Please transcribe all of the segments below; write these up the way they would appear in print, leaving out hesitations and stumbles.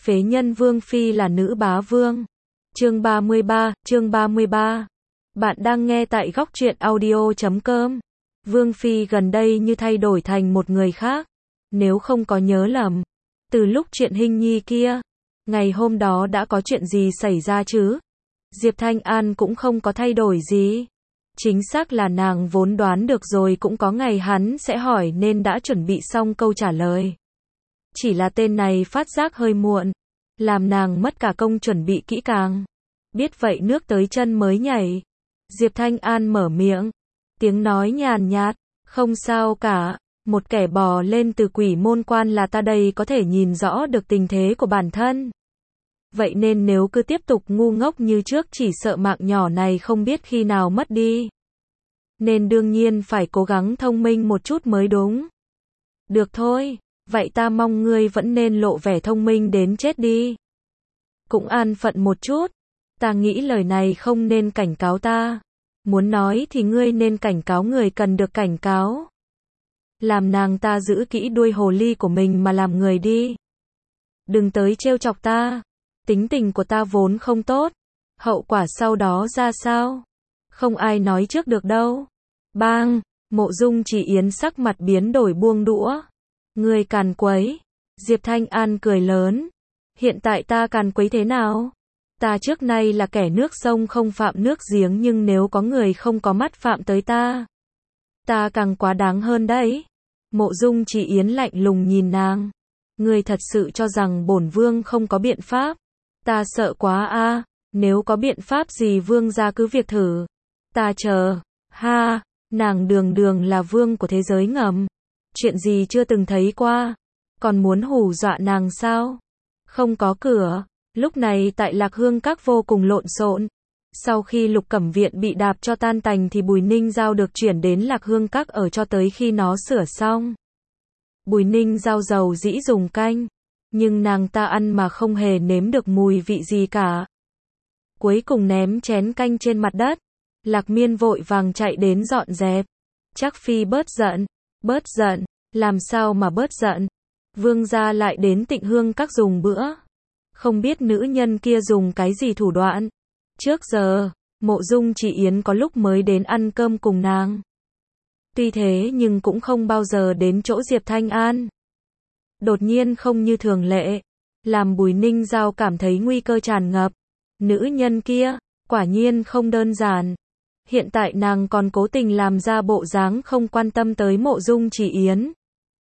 Phế nhân Vương Phi là nữ bá vương. Chương 33. Bạn đang nghe tại góc truyện audio.com. Vương Phi gần đây như thay đổi thành một người khác. Nếu không có nhớ lầm, từ lúc chuyện Hinh Nhi kia, ngày hôm đó đã có chuyện gì xảy ra chứ? Diệp Thanh An cũng không có thay đổi gì. Chính xác là nàng vốn đoán được rồi, cũng có ngày hắn sẽ hỏi nên đã chuẩn bị xong câu trả lời. Chỉ là tên này phát giác hơi muộn, làm nàng mất cả công chuẩn bị kỹ càng. Biết vậy nước tới chân mới nhảy. Diệp Thanh An mở miệng, tiếng nói nhàn nhạt, không sao cả, một kẻ bò lên từ quỷ môn quan là ta đây có thể nhìn rõ được tình thế của bản thân. Vậy nên nếu cứ tiếp tục ngu ngốc như trước chỉ sợ mạng nhỏ này không biết khi nào mất đi. Nên đương nhiên phải cố gắng thông minh một chút mới đúng. Được thôi, vậy ta mong ngươi vẫn nên lộ vẻ thông minh đến chết đi. Cũng an phận một chút, ta nghĩ lời này không nên cảnh cáo ta. Muốn nói thì ngươi nên cảnh cáo người cần được cảnh cáo. Làm nàng ta giữ kỹ đuôi hồ ly của mình mà làm người đi. Đừng tới trêu chọc ta. Tính tình của ta vốn không tốt. Hậu quả sau đó ra sao? Không ai nói trước được đâu. Bang! Mộ Dung Chỉ Yến sắc mặt biến đổi buông đũa. Ngươi càn quấy. Diệp Thanh An cười lớn. Hiện tại ta càn quấy thế nào? Ta trước nay là kẻ nước sông không phạm nước giếng, nhưng nếu có người không có mắt phạm tới ta càng quá đáng hơn đấy. Mộ Dung Chỉ Yến lạnh lùng nhìn nàng. Ngươi thật sự cho rằng bổn vương không có biện pháp? Ta sợ quá a. Nếu có biện pháp gì vương gia cứ việc thử. Ta chờ. Ha, nàng đường là vương của thế giới ngầm. Chuyện gì chưa từng thấy qua. Còn muốn hù dọa nàng sao? Không có cửa. Lúc này tại Lạc Hương Các vô cùng lộn xộn. Sau khi Lục Cẩm Viện bị đạp cho tan tành thì Bùi Ninh Giao được chuyển đến Lạc Hương Các ở cho tới khi nó sửa xong. Bùi Ninh Giao dầu dĩ dùng canh, nhưng nàng ta ăn mà không hề nếm được mùi vị gì cả. Cuối cùng ném chén canh trên mặt đất. Lạc Miên vội vàng chạy đến dọn dẹp. Trác Phi bớt giận, làm sao mà bớt giận? Vương gia lại đến Tịnh Hương Các dùng bữa. Không biết nữ nhân kia dùng cái gì thủ đoạn. Trước giờ, Mộ Dung Chỉ Yến có lúc mới đến ăn cơm cùng nàng. Tuy thế nhưng cũng không bao giờ đến chỗ Diệp Thanh An. Đột nhiên không như thường lệ, làm Bùi Ninh Giao cảm thấy nguy cơ tràn ngập. Nữ nhân kia, quả nhiên không đơn giản. Hiện tại nàng còn cố tình làm ra bộ dáng không quan tâm tới Mộ Dung Chỉ Yến.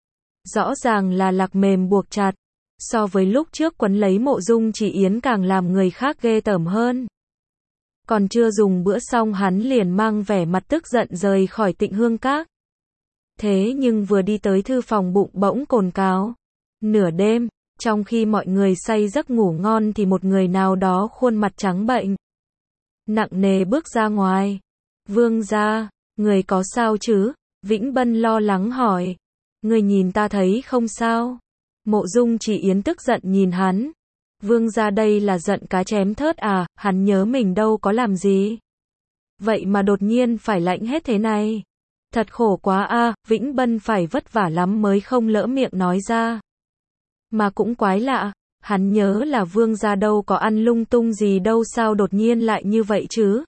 Rõ ràng là lạc mềm buộc chặt. So với lúc trước quấn lấy Mộ Dung Chỉ Yến càng làm người khác ghê tởm hơn. Còn chưa dùng bữa xong hắn liền mang vẻ mặt tức giận rời khỏi Tịnh Hương Các. Thế nhưng vừa đi tới thư phòng bụng bỗng cồn cào. Nửa đêm, trong khi mọi người say giấc ngủ ngon thì một người nào đó khuôn mặt trắng bệnh, nặng nề bước ra ngoài. Vương gia, người có sao chứ? Vĩnh Bân lo lắng hỏi. Người nhìn ta thấy không sao? Mộ Dung Chỉ Yến tức giận nhìn hắn. Vương gia đây là giận cá chém thớt à? Hắn nhớ mình đâu có làm gì. Vậy mà đột nhiên phải lạnh hết thế này. Thật khổ quá a. Vĩnh Bân phải vất vả lắm mới không lỡ miệng nói ra. Mà cũng quái lạ, hắn nhớ là vương gia đâu có ăn lung tung gì đâu, sao đột nhiên lại như vậy chứ?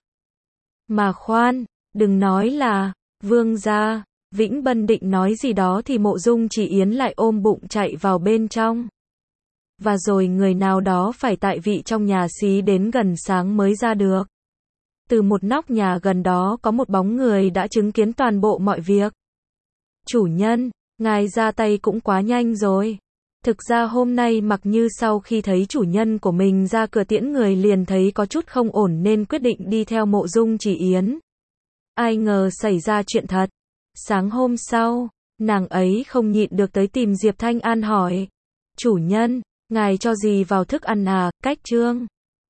Mà khoan, đừng nói là vương gia. Vĩnh Bân định nói gì đó thì Mộ Dung Chỉ Yến lại ôm bụng chạy vào bên trong. Và rồi người nào đó phải tại vị trong nhà xí đến gần sáng mới ra được. Từ một nóc nhà gần đó có một bóng người đã chứng kiến toàn bộ mọi việc. Chủ nhân, ngài ra tay cũng quá nhanh rồi. Thực ra hôm nay Mặc Như sau khi thấy chủ nhân của mình ra cửa tiễn người liền thấy có chút không ổn nên quyết định đi theo Mộ Dung Chỉ Yến. Ai ngờ xảy ra chuyện thật. Sáng hôm sau, nàng ấy không nhịn được tới tìm Diệp Thanh An hỏi. Chủ nhân, ngài cho gì vào thức ăn à? Cách trương.